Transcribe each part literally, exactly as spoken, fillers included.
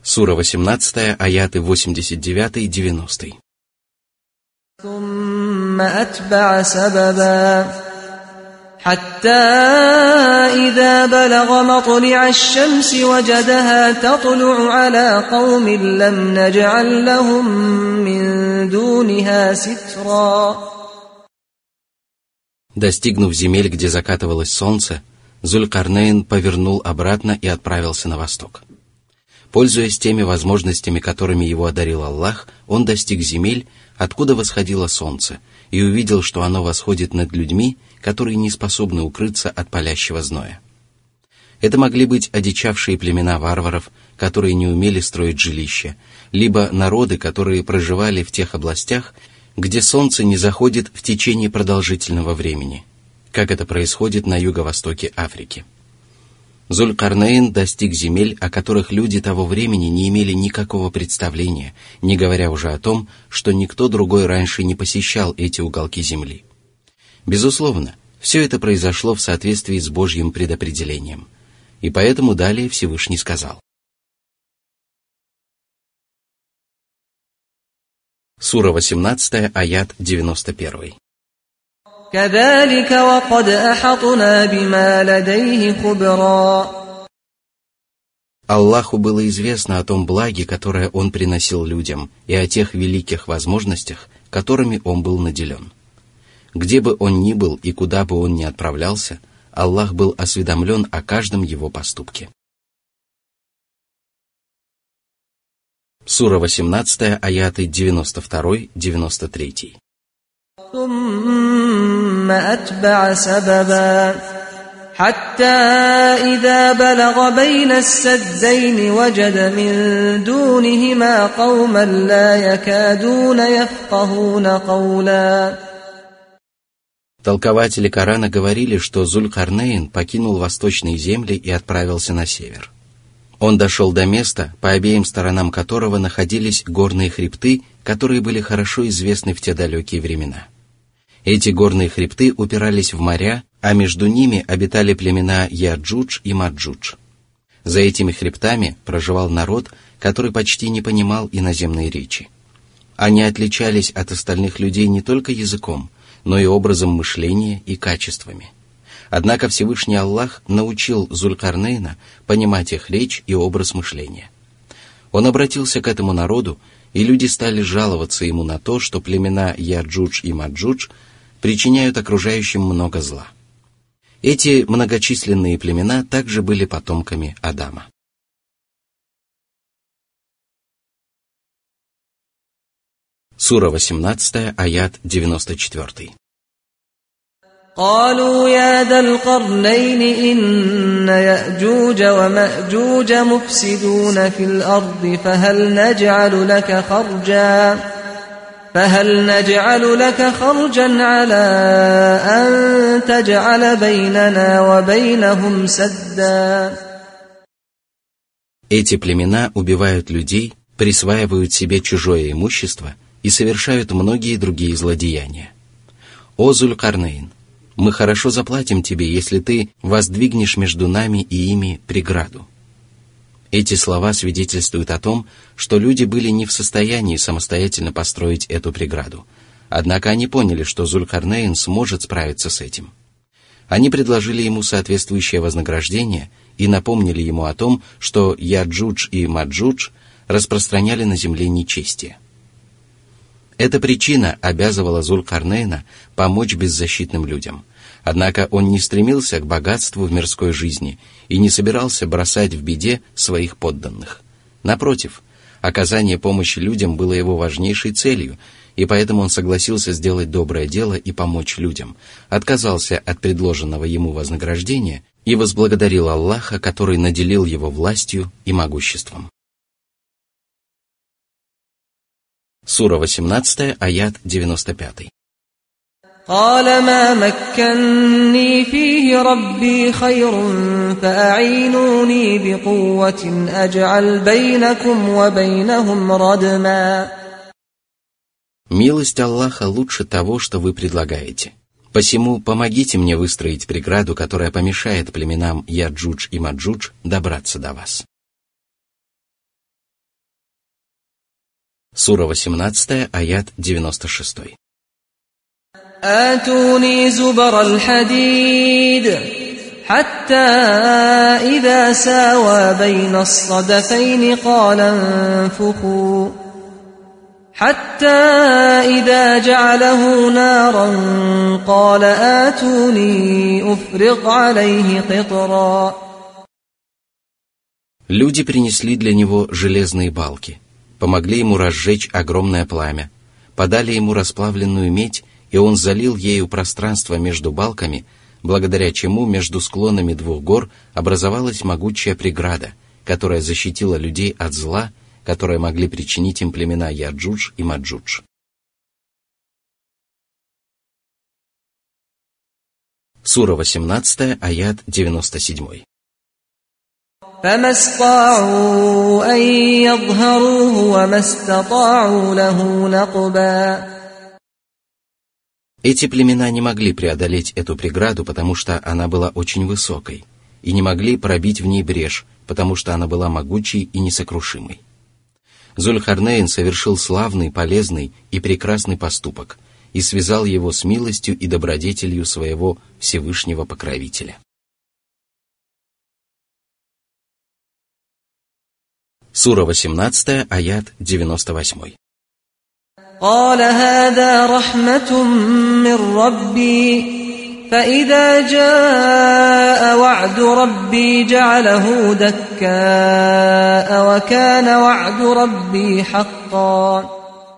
Сура восемнадцатая, аяты восемьдесят девять девяносто. ثم أتبع سببا حتى إذا بلغ مطلع الشمس وجدها تطلع على قوم لم نجعل لهم من دونها سترا. Достигнув земель, где закатывалось солнце, Зулькарнейн повернул обратно и отправился на восток. Пользуясь теми возможностями, которыми его одарил Аллах, он достиг земель, откуда восходило солнце, и увидел, что оно восходит над людьми, которые не способны укрыться от палящего зноя. Это могли быть одичавшие племена варваров, которые не умели строить жилища, либо народы, которые проживали в тех областях, где солнце не заходит в течение продолжительного времени, как это происходит на юго-востоке Африки. Зулькарнейн достиг земель, о которых люди того времени не имели никакого представления, не говоря уже о том, что никто другой раньше не посещал эти уголки земли. Безусловно, все это произошло в соответствии с Божьим предопределением. И поэтому далее Всевышний сказал. Сура восемнадцатая, аят девяносто один. كذلك وقد أحطنا بما لديه خبرا. Аллаху было известно о том благе, которое Он приносил людям, и о тех великих возможностях, которыми Он был наделен. Где бы он ни был и куда бы он ни отправлялся, Аллах был осведомлен о каждом его поступке. Сура восемнадцатая, аяты девяносто два девяносто три. ثم أتبع سببا حتى إذا بلغ بين السدين وجد من دونهما قوما لا يكادون يفقهون قولا. Толкователи Корана говорили, что Зулькарнейн покинул восточные земли и отправился на север. Он дошел до места, по обеим сторонам которого находились горные хребты, которые были хорошо известны в те далекие времена. Эти горные хребты упирались в моря, а между ними обитали племена Яджудж и Маджудж. За этими хребтами проживал народ, который почти не понимал иноземной речи. Они отличались от остальных людей не только языком, но и образом мышления и качествами. Однако Всевышний Аллах научил Зулькарнейна понимать их речь и образ мышления. Он обратился к этому народу, и люди стали жаловаться ему на то, что племена Яджудж и Маджудж причиняют окружающим много зла. Эти многочисленные племена также были потомками Адама. Сура восемнадцатая, аят девяносто четыре. قالوا يا ذا القرنين إن يأجوج ومأجوج مفسدون في الأرض فهل نجعل لك خرجا فهل نجعل لك خرجا على أن تجعل بيننا وبينهم سدا. Эти племена убивают людей, присваивают себе чужое имущество и совершают многие другие злодеяния. О Зулькарнейн, мы хорошо заплатим тебе, если ты воздвигнешь между нами и ими преграду. Эти слова свидетельствуют о том, что люди были не в состоянии самостоятельно построить эту преграду. Однако они поняли, что Зулькарнейн сможет справиться с этим. Они предложили ему соответствующее вознаграждение и напомнили ему о том, что Яджудж и Маджудж распространяли на земле нечестие. Эта причина обязывала Зулькарнейна помочь беззащитным людям. Однако он не стремился к богатству в мирской жизни и не собирался бросать в беде своих подданных. Напротив, оказание помощи людям было его важнейшей целью, и поэтому он согласился сделать доброе дело и помочь людям, отказался от предложенного ему вознаграждения и возблагодарил Аллаха, который наделил его властью и могуществом. Сура восемнадцатая, аят девяносто пять. قال ما مكني فيه ربي خير فأعينوني بقوة أجعل بينكم وبينهم ردما. Милость Аллаха лучше того, что вы предлагаете. Посему помогите мне выстроить преграду, которая помешает племенам Яджудж и Маджудж добраться до вас. Сура восемнадцатая, аят девяносто шесть. آتوني زبر الحديد حتى إذا ساوى بين الصدفين قال انفخوا حتى إذا جعله نارا قال آتوني أفرغ عليه قطرا. Люди принесли для него железные балки, помогли ему разжечь огромное пламя, подали ему расплавленную медь, и он залил ею пространство между балками, благодаря чему между склонами двух гор образовалась могучая преграда, которая защитила людей от зла, которое могли причинить им племена Яджудж и Маджудж. Сура восемнадцатая, аят девяносто семь. فما استطاعوا أن يظهروه وما استطاعوا له نقبا. Эти племена не могли преодолеть эту преграду, потому что она была очень высокой, и не могли пробить в ней брешь, потому что она была могучей и несокрушимой. Зуль-Карнейн совершил славный, полезный и прекрасный поступок и связал его с милостью и добродетелью своего Всевышнего Покровителя. Сура восемнадцатая, аят девяносто восемь. قال هذا رحمة من ربي فإذا جاء وعد ربي جعله دكاء وكان وعد ربي حقا.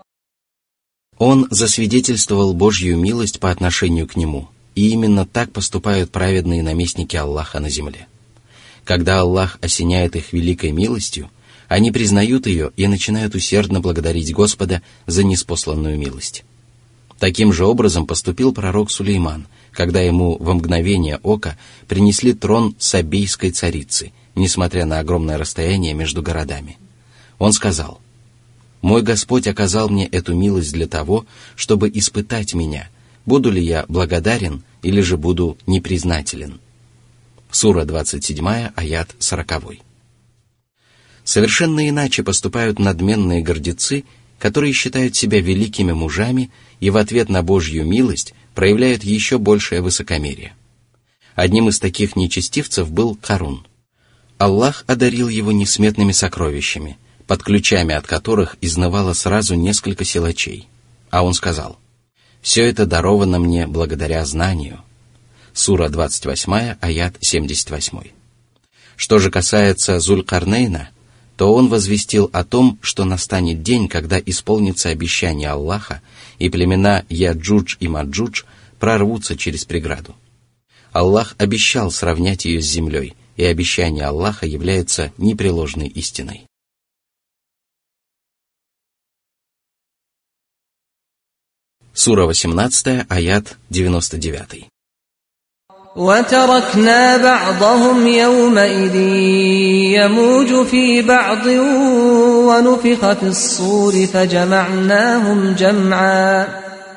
Он засвидетельствовал Божью милость по отношению к нему, и именно так поступают праведные наместники Аллаха на земле. Когда Аллах осеняет их великой милостью, они признают ее и начинают усердно благодарить Господа за ниспосланную милость. Таким же образом поступил пророк Сулейман, когда ему во мгновение ока принесли трон сабейской царицы, несмотря на огромное расстояние между городами. Он сказал: «Мой Господь оказал мне эту милость для того, чтобы испытать меня, буду ли я благодарен или же буду непризнателен». Сура двадцать семь, аят сорок. Совершенно иначе поступают надменные гордецы, которые считают себя великими мужами и в ответ на Божью милость проявляют еще большее высокомерие. Одним из таких нечестивцев был Карун. Аллах одарил его несметными сокровищами, под ключами от которых изнывало сразу несколько силачей. А он сказал: «Все это даровано мне благодаря знанию». Сура двадцать восемь, аят семьдесят восемь. Что же касается Зуль-Карнейна, то он возвестил о том, что настанет день, когда исполнится обещание Аллаха, и племена Яджудж и Маджудж прорвутся через преграду. Аллах обещал сравнять ее с землей, и обещание Аллаха является непреложной истиной. Сура восемнадцатая, аят девяносто девять. وتركنا بعضهم يومئذ يموج في بعض ونفخ في الصور فجمعناهم جمعا.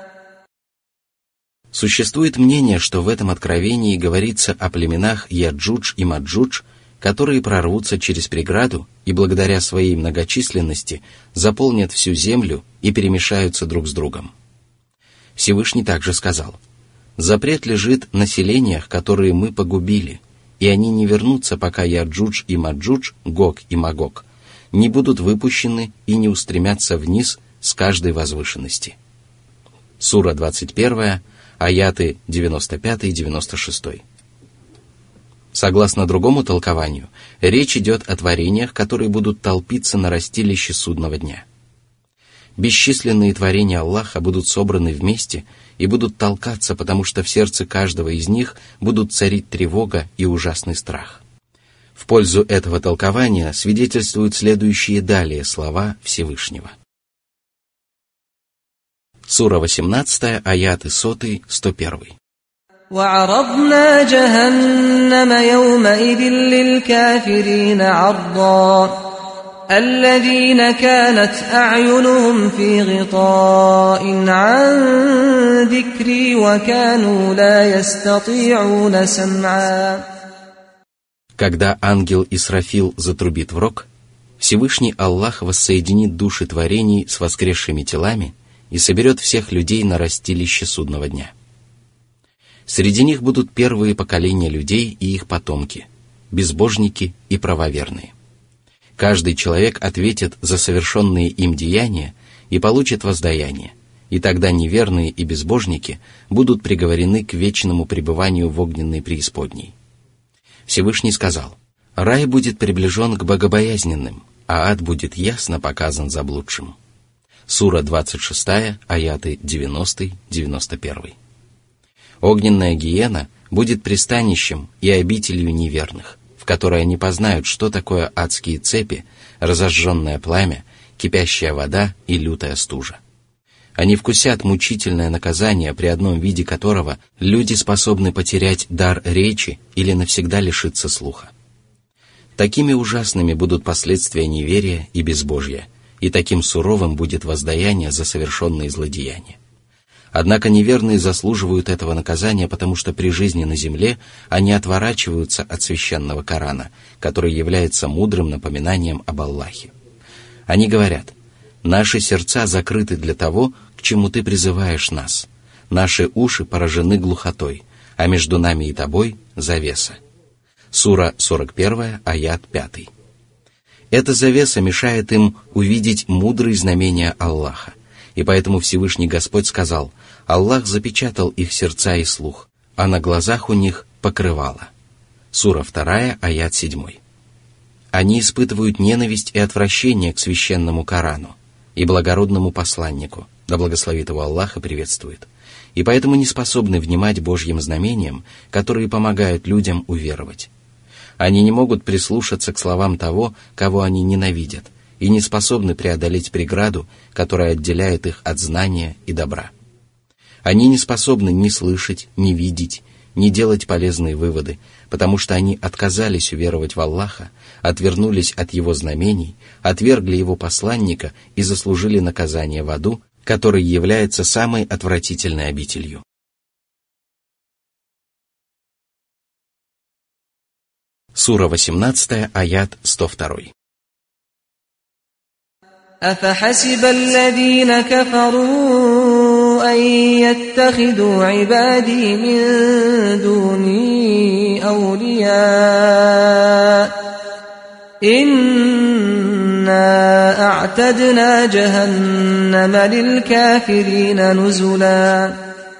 Существует мнение, что в этом откровении говорится о племенах Яджудж и Маджудж, которые прорвутся через преграду и благодаря своей многочисленности заполнят всю землю и перемешаются друг с другом. Всевышний также сказал: «Запрет лежит на селениях, которые мы погубили, и они не вернутся, пока Яджудж и Маджудж, Гог и Магог, не будут выпущены и не устремятся вниз с каждой возвышенности». Сура двадцать один, аяты девяносто пять и девяносто шесть. Согласно другому толкованию, речь идет о творениях, которые будут толпиться на растилище судного дня. Бесчисленные творения Аллаха будут собраны вместе и будут толкаться, потому что в сердце каждого из них будут царить тревога и ужасный страх. В пользу этого толкования свидетельствуют следующие далее слова Всевышнего. Сура восемнадцатая, аяты сто, сто один. وعرضنا جهنم يومئذ للكافرين عرضا الذين كانت أعينهم في غطاء عن ذكري وكانوا لا يستطيعون سمعا. Когда ангел Исрафил затрубит в рог, Всевышний Аллах воссоединит души творений с воскресшими телами и соберет всех людей на растилище судного дня. Среди них будут первые поколения людей и их потомки, безбожники и правоверные. Каждый человек ответит за совершенные им деяния и получит воздаяние, и тогда неверные и безбожники будут приговорены к вечному пребыванию в огненной преисподней. Всевышний сказал: «Рай будет приближен к богобоязненным, а ад будет ясно показан заблудшим». Сура двадцать шесть, аяты девяносто девяносто один. Огненная гиена будет пристанищем и обителью неверных, в которой они познают, что такое адские цепи, разожженное пламя, кипящая вода и лютая стужа. Они вкусят мучительное наказание, при одном виде которого люди способны потерять дар речи или навсегда лишиться слуха. Такими ужасными будут последствия неверия и безбожья, и таким суровым будет воздаяние за совершенные злодеяния. Однако неверные заслуживают этого наказания, потому что при жизни на земле они отворачиваются от священного Корана, который является мудрым напоминанием об Аллахе. Они говорят: «Наши сердца закрыты для того, к чему ты призываешь нас. Наши уши поражены глухотой, а между нами и тобой завеса». Сура сорок один, аят пять. Эта завеса мешает им увидеть мудрые знамения Аллаха, и поэтому Всевышний Господь сказал: «Аллах запечатал их сердца и слух, а на глазах у них покрывало». Сура два, аят семь. Они испытывают ненависть и отвращение к священному Корану и благородному посланнику, да благословит его Аллах и приветствует, и поэтому не способны внимать Божьим знамениям, которые помогают людям уверовать. Они не могут прислушаться к словам того, кого они ненавидят, и не способны преодолеть преграду, которая отделяет их от знания и добра. Они не способны ни слышать, ни видеть, ни делать полезные выводы, потому что они отказались уверовать в Аллаха, отвернулись от Его знамений, отвергли Его посланника и заслужили наказание в аду, который является самой отвратительной обителью. Сура восемнадцать, аят сто два. أفحسب الذين كفروا أن يتخذوا عبادي من دوني أولياء إنا أعتدنا جهنم للكافرين نزلا.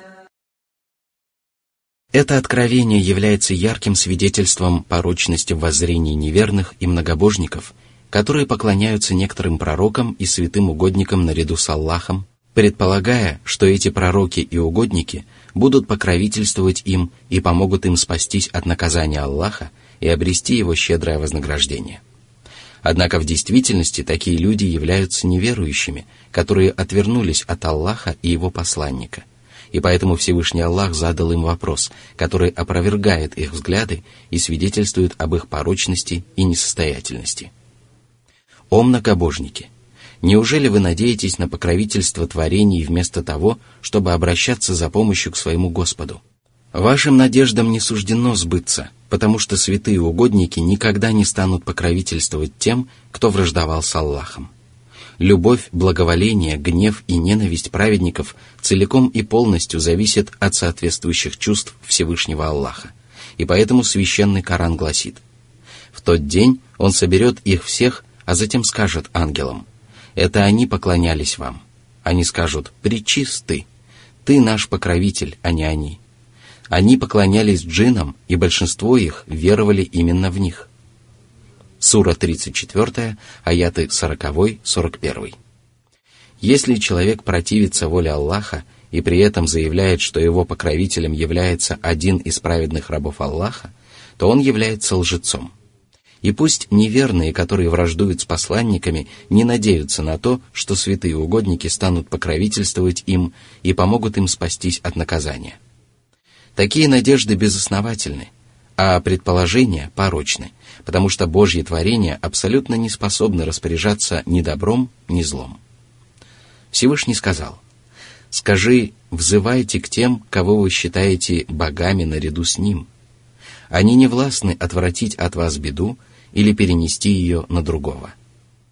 Это откровение является ярким свидетельством порочности воззрений неверных и многобожников, которые поклоняются некоторым пророкам и святым угодникам наряду с Аллахом, предполагая, что эти пророки и угодники будут покровительствовать им и помогут им спастись от наказания Аллаха и обрести его щедрое вознаграждение. Однако в действительности такие люди являются неверующими, которые отвернулись от Аллаха и его посланника, и поэтому Всевышний Аллах задал им вопрос, который опровергает их взгляды и свидетельствует об их порочности и несостоятельности. «О многобожники! Неужели вы надеетесь на покровительство творений вместо того, чтобы обращаться за помощью к своему Господу? Вашим надеждам не суждено сбыться, потому что святые угодники никогда не станут покровительствовать тем, кто враждовал с Аллахом. Любовь, благоволение, гнев и ненависть праведников целиком и полностью зависят от соответствующих чувств Всевышнего Аллаха, и поэтому священный Коран гласит: «В тот день Он соберет их всех, а затем скажет ангелам: это они поклонялись вам». Они скажут: «Пречист ты, наш покровитель, а не они». Они поклонялись джиннам, и большинство их веровали именно в них. Сура тридцать четыре, аяты сорок сорок один. Если человек противится воле Аллаха и при этом заявляет, что его покровителем является один из праведных рабов Аллаха, то он является лжецом. И пусть неверные, которые враждуют с посланниками, не надеются на то, что святые угодники станут покровительствовать им и помогут им спастись от наказания. Такие надежды безосновательны, а предположения порочны, потому что Божьи творения абсолютно не способны распоряжаться ни добром, ни злом. Всевышний сказал: «Скажи, взывайте к тем, кого вы считаете богами наряду с Ним. Они не властны отвратить от вас беду или перенести ее на другого.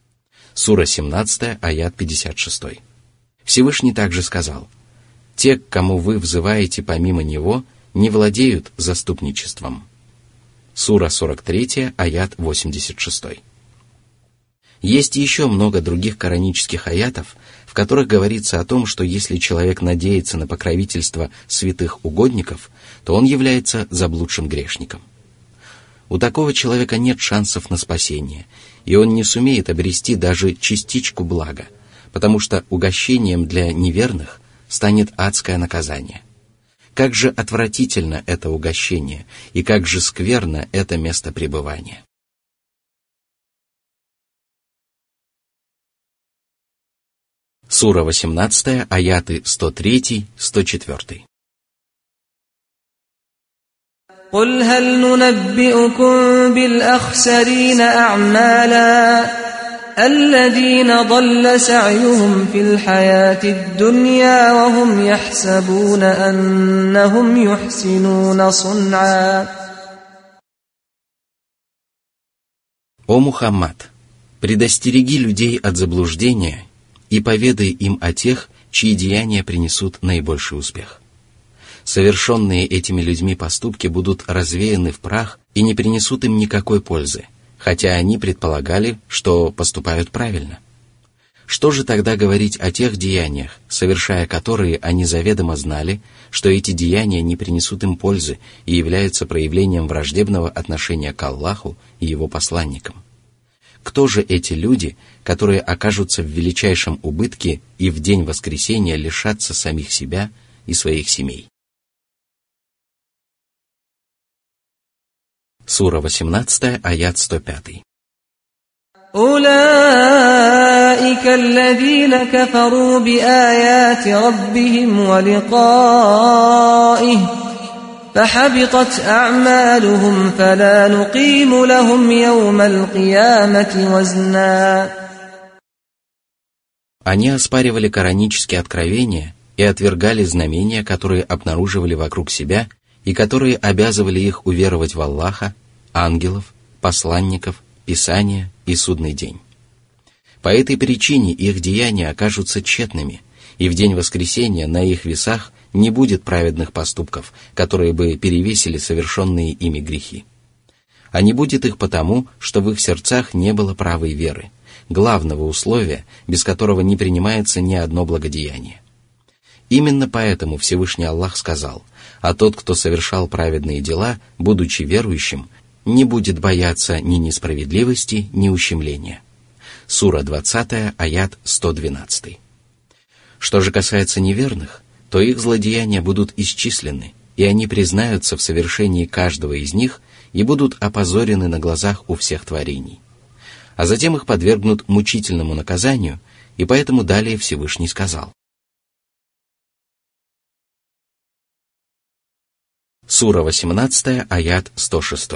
Сура семнадцать, аят пятьдесят шесть. Всевышний также сказал: «Те, к кому вы взываете помимо Него, не владеют заступничеством». Сура сорок три, аят восемьдесят шесть. Есть еще много других коранических аятов, в которых говорится о том, что если человек надеется на покровительство святых угодников, то он является заблудшим грешником. У такого человека нет шансов на спасение, и он не сумеет обрести даже частичку блага, потому что угощением для неверных станет адское наказание. Как же отвратительно это угощение, и как же скверно это место пребывания. Сура восемнадцать, аяты сто три - сто четыре. قل هل ننبئكم بالأخسرين أعمالا الذين ضل سعيهم في الحياة الدنيا وهم يحسبون أنهم يحسنون صنعا. О Мухаммад, предостереги людей от заблуждения и поведай им о тех, чьи деяния принесут наибольший успех. Совершенные этими людьми поступки будут развеяны в прах и не принесут им никакой пользы, хотя они предполагали, что поступают правильно. Что же тогда говорить о тех деяниях, совершая которые они заведомо знали, что эти деяния не принесут им пользы и являются проявлением враждебного отношения к Аллаху и Его посланникам? Кто же эти люди, которые окажутся в величайшем убытке и в день воскресения лишатся самих себя и своих семей? Сура восемнадцать, аят сто пять. أولئك الذين كفروا بآيات ربهم ولقائه فحبطت أعمالهم فلا نقيم لهم يوم القيامة وزنا. Они оспаривали коранические откровения и отвергали знамения, которые обнаруживали вокруг себя и которые обязывали их уверовать в Аллаха, ангелов, посланников, Писания и судный день. По этой причине их деяния окажутся тщетными, и в день воскресения на их весах не будет праведных поступков, которые бы перевесили совершенные ими грехи. А не будет их потому, что в их сердцах не было правой веры, главного условия, без которого не принимается ни одно благодеяние. Именно поэтому Всевышний Аллах сказал: «А тот, кто совершал праведные дела, будучи верующим, не будет бояться ни несправедливости, ни ущемления». Сура двадцать, аят сто двенадцать. Что же касается неверных, то их злодеяния будут исчислены, и они признаются в совершении каждого из них и будут опозорены на глазах у всех творений. А затем их подвергнут мучительному наказанию, и поэтому далее Всевышний сказал. Сура восемнадцать, аят сто шесть.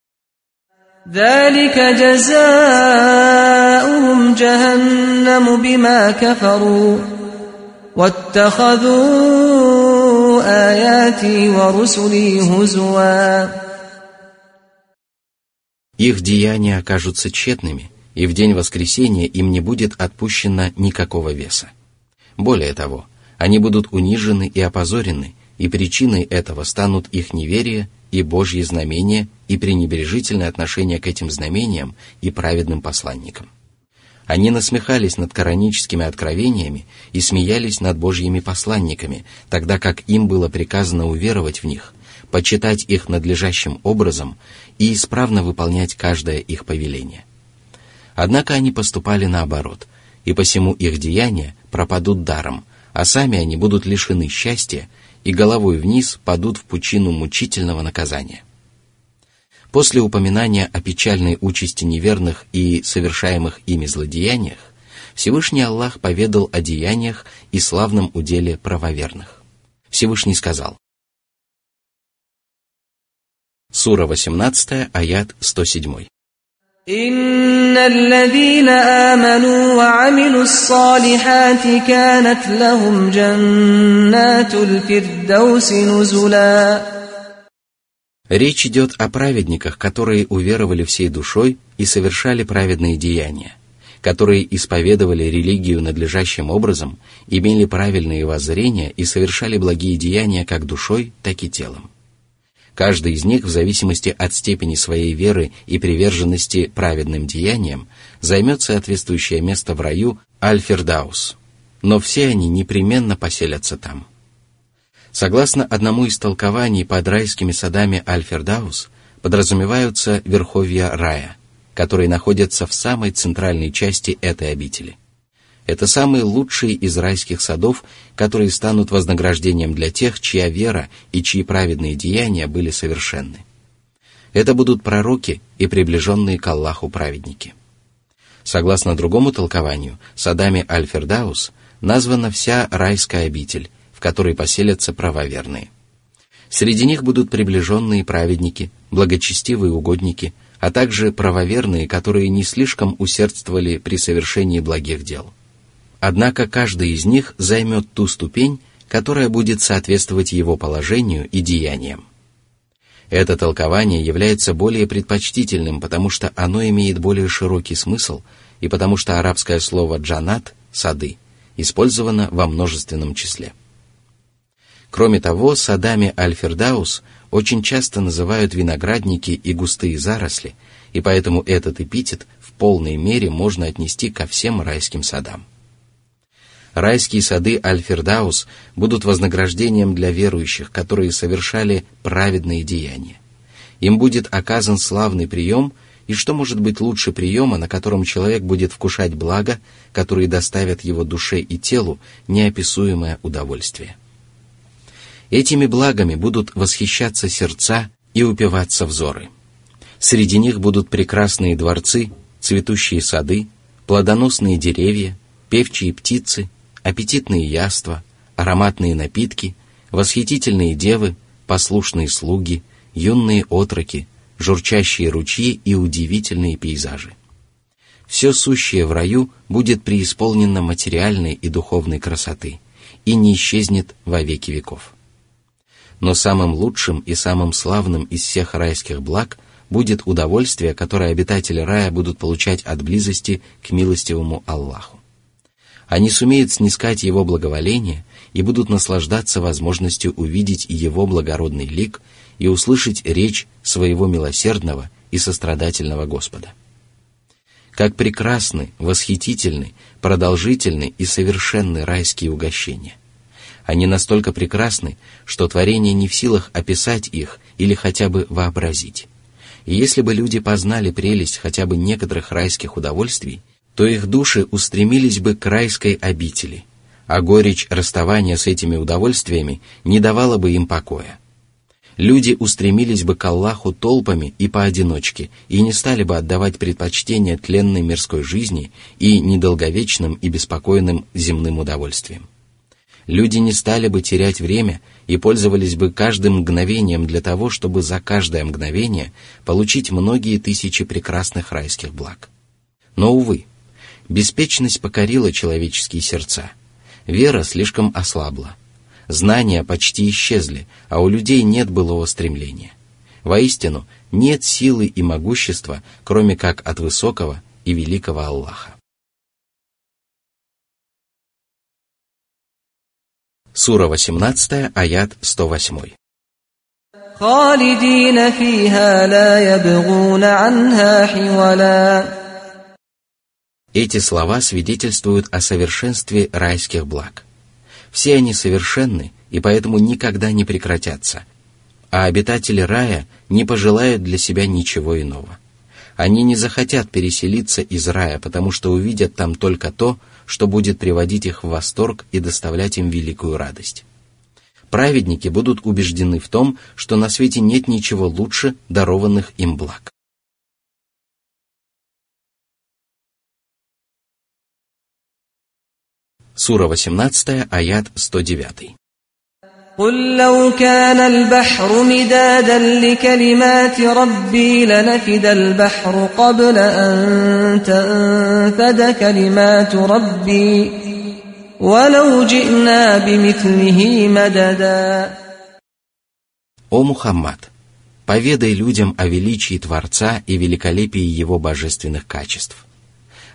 ذلك جزاؤهم جهنم بما كفروا واتخذوا آياتي ورسلي هزوا. Их деяния окажутся тщетными, и в день воскресения им не будет отпущено никакого веса. Более того, они будут унижены и опозорены, и причиной этого станут их неверие и Божьи знамения и пренебрежительное отношение к этим знамениям и праведным посланникам. Они насмехались над кораническими откровениями и смеялись над Божьими посланниками, тогда как им было приказано уверовать в них, почитать их надлежащим образом и исправно выполнять каждое их повеление. Однако они поступали наоборот, и посему их деяния пропадут даром, а сами они будут лишены счастья и головой вниз падут в пучину мучительного наказания. После упоминания о печальной участи неверных и совершаемых ими злодеяниях, Всевышний Аллах поведал о деяниях и славном уделе правоверных. Всевышний сказал. Сура восемнадцать, аят сто семь. إن الذين آمنوا وعملوا الصالحات كانت لهم جنات الفردوس نزلا. Речь идет о праведниках, которые уверовали всей душой и совершали праведные деяния. которые исповедовали религию надлежащим образом, имели правильные воззрения и совершали благие деяния как душой, так и телом. Каждый из них, в зависимости от степени своей веры и приверженности праведным деяниям, займет соответствующее место в раю Аль-Фирдаус, но все они непременно поселятся там. Согласно одному из толкований, под райскими садами Аль-Фирдаус подразумеваются верховья рая, которые находятся в самой центральной части этой обители. Это самые лучшие из райских садов, которые станут вознаграждением для тех, чья вера и чьи праведные деяния были совершенны. Это будут пророки и приближенные к Аллаху праведники. Согласно другому толкованию, садами Аль-Фирдаус названа вся райская обитель, в которой поселятся правоверные. Среди них будут приближенные праведники, благочестивые угодники, а также правоверные, которые не слишком усердствовали при совершении благих дел. Однако каждый из них займет ту ступень, которая будет соответствовать его положению и деяниям. Это толкование является более предпочтительным, потому что оно имеет более широкий смысл, и потому что арабское слово «джанат» — «сады» использовано во множественном числе. Кроме того, садами Аль-Фирдаус очень часто называют виноградники и густые заросли, и поэтому этот эпитет в полной мере можно отнести ко всем райским садам. Райские сады Аль-Фирдаус будут вознаграждением для верующих, которые совершали праведные деяния. Им будет оказан славный прием, и что может быть лучше приема, на котором человек будет вкушать блага, которые доставят его душе и телу неописуемое удовольствие. Этими благами будут восхищаться сердца и упиваться взоры. Среди них будут прекрасные дворцы, цветущие сады, плодоносные деревья, певчие птицы, аппетитные яства, ароматные напитки, восхитительные девы, послушные слуги, юные отроки, журчащие ручьи и удивительные пейзажи. Все сущее в раю будет преисполнено материальной и духовной красоты и не исчезнет во веки веков. Но самым лучшим и самым славным из всех райских благ будет удовольствие, которое обитатели рая будут получать от близости к милостивому Аллаху. Они сумеют снискать Его благоволение и будут наслаждаться возможностью увидеть Его благородный лик и услышать речь своего милосердного и сострадательного Господа. Как прекрасны, восхитительны, продолжительны и совершенны райские угощения! Они настолько прекрасны, что творение не в силах описать их или хотя бы вообразить. И если бы люди познали прелесть хотя бы некоторых райских удовольствий, то их души устремились бы к райской обители, а горечь расставания с этими удовольствиями не давала бы им покоя. Люди устремились бы к Аллаху толпами и поодиночке и не стали бы отдавать предпочтение тленной мирской жизни и недолговечным и беспокойным земным удовольствиям. Люди не стали бы терять время и пользовались бы каждым мгновением для того, чтобы за каждое мгновение получить многие тысячи прекрасных райских благ. Но, увы, беспечность покорила человеческие сердца, вера слишком ослабла, знания почти исчезли, а у людей нет былого стремления. Воистину, нет силы и могущества, кроме как от высокого и великого Аллаха. Сура восемнадцатая, аят сто восемь. خالدين فيها لا يبغون عنها حولا. Эти слова свидетельствуют о совершенстве райских благ. Все они совершенны и поэтому никогда не прекратятся, а обитатели рая не пожелают для себя ничего иного. Они не захотят переселиться из рая, потому что увидят там только то, что будет приводить их в восторг и доставлять им великую радость. Праведники будут убеждены в том, что на свете нет ничего лучше дарованных им благ. Сура восемнадцатая, аят сто девять. قل لو كان البحر مدادا لكلمات ربي لنفد البحر قبل أن تنفد كلمات ربي ولو جئنا بمثله مددا. О Мухаммад, поведай людям о величии Творца и великолепии Его божественных качеств.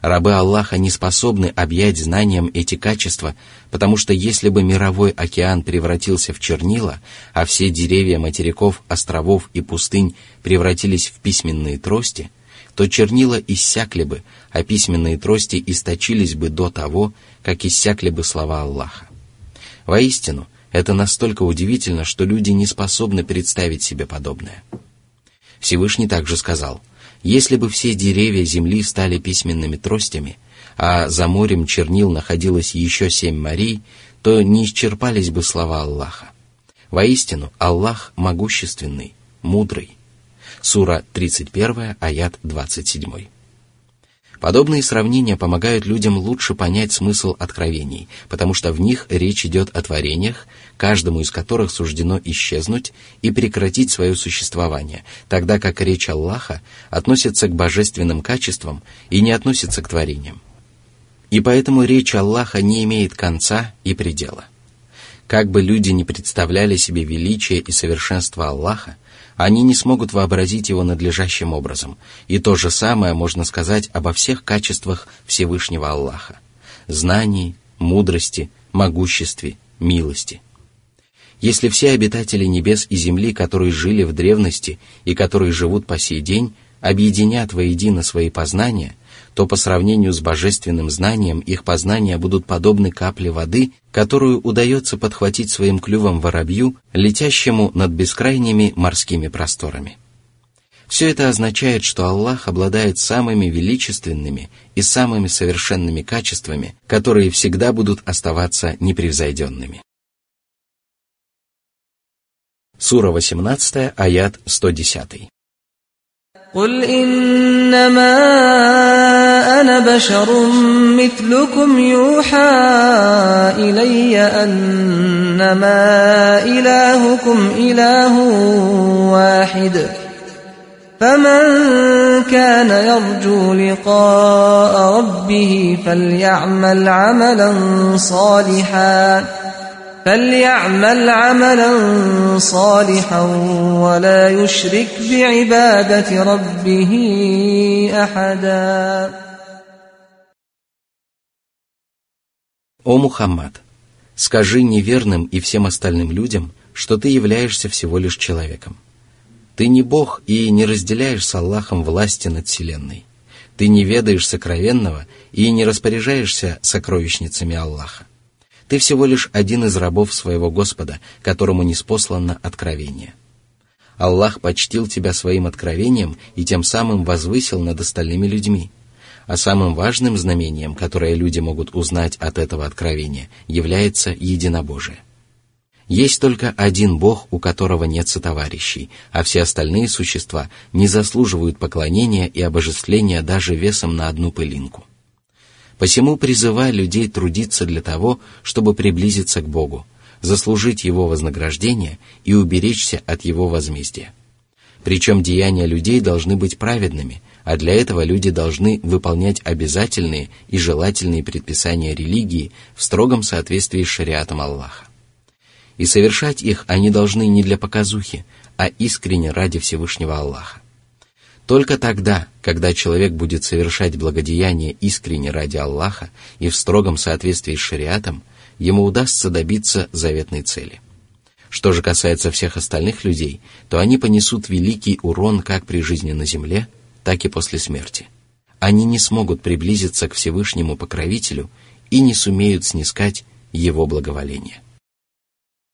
Рабы Аллаха не способны объять знанием эти качества, потому что если бы мировой океан превратился в чернила, а все деревья материков, островов и пустынь превратились в письменные трости, то чернила иссякли бы, а письменные трости источились бы до того, как иссякли бы слова Аллаха. Воистину, это настолько удивительно, что люди не способны представить себе подобное. Всевышний также сказал: «Если бы все деревья земли стали письменными тростями, а за морем чернил находилось еще семь морей, то не исчерпались бы слова Аллаха. Воистину, Аллах могущественный, мудрый». Сура тридцать один, аят двадцать семь. Подобные сравнения помогают людям лучше понять смысл откровений, потому что в них речь идет о творениях, каждому из которых суждено исчезнуть и прекратить свое существование, тогда как речь Аллаха относится к божественным качествам и не относится к творениям. И поэтому речь Аллаха не имеет конца и предела. Как бы люди ни представляли себе величие и совершенство Аллаха, они не смогут вообразить его надлежащим образом, и то же самое можно сказать обо всех качествах Всевышнего Аллаха – знании, мудрости, могуществе, милости. Если все обитатели небес и земли, которые жили в древности и которые живут по сей день, объединят воедино свои познания, то по сравнению с божественным знанием их познания будут подобны капле воды, которую удается подхватить своим клювом воробью, летящему над бескрайними морскими просторами. Все это означает, что Аллах обладает самыми величественными и самыми совершенными качествами, которые всегда будут оставаться непревзойденными. Сура восемнадцать, аят сто десять. قل إنما أنا بشر مثلكم يوحى إلي أنما إلهكم إله واحد فمن كان يرجو لقاء ربه فليعمل عملا صالحا فليعمل عملا صالحا ولا يشرك بعبادة ربه أحدا. О Мухаммад, скажи неверным и всем остальным людям, что ты являешься всего лишь человеком. Ты не Бог и не разделяешь с Аллахом власти над вселенной. Ты не ведаешь сокровенного и не распоряжаешься сокровищницами Аллаха. Ты всего лишь один из рабов своего Господа, которому ниспослано откровение. Аллах почтил тебя своим откровением и тем самым возвысил над остальными людьми. А самым важным знамением, которое люди могут узнать от этого откровения, является единобожие. Есть только один Бог, у которого нет сотоварищей, а все остальные существа не заслуживают поклонения и обожествления даже весом на одну пылинку. Посему призывай людей трудиться для того, чтобы приблизиться к Богу, заслужить Его вознаграждение и уберечься от Его возмездия. Причем деяния людей должны быть праведными, а для этого люди должны выполнять обязательные и желательные предписания религии в строгом соответствии с шариатом Аллаха. И совершать их они должны не для показухи, а искренне ради Всевышнего Аллаха. Только тогда, когда человек будет совершать благодеяние искренне ради Аллаха и в строгом соответствии с шариатом, ему удастся добиться заветной цели. Что же касается всех остальных людей, то они понесут великий урон как при жизни на земле, так и после смерти. Они не смогут приблизиться к Всевышнему Покровителю и не сумеют снискать Его благоволение.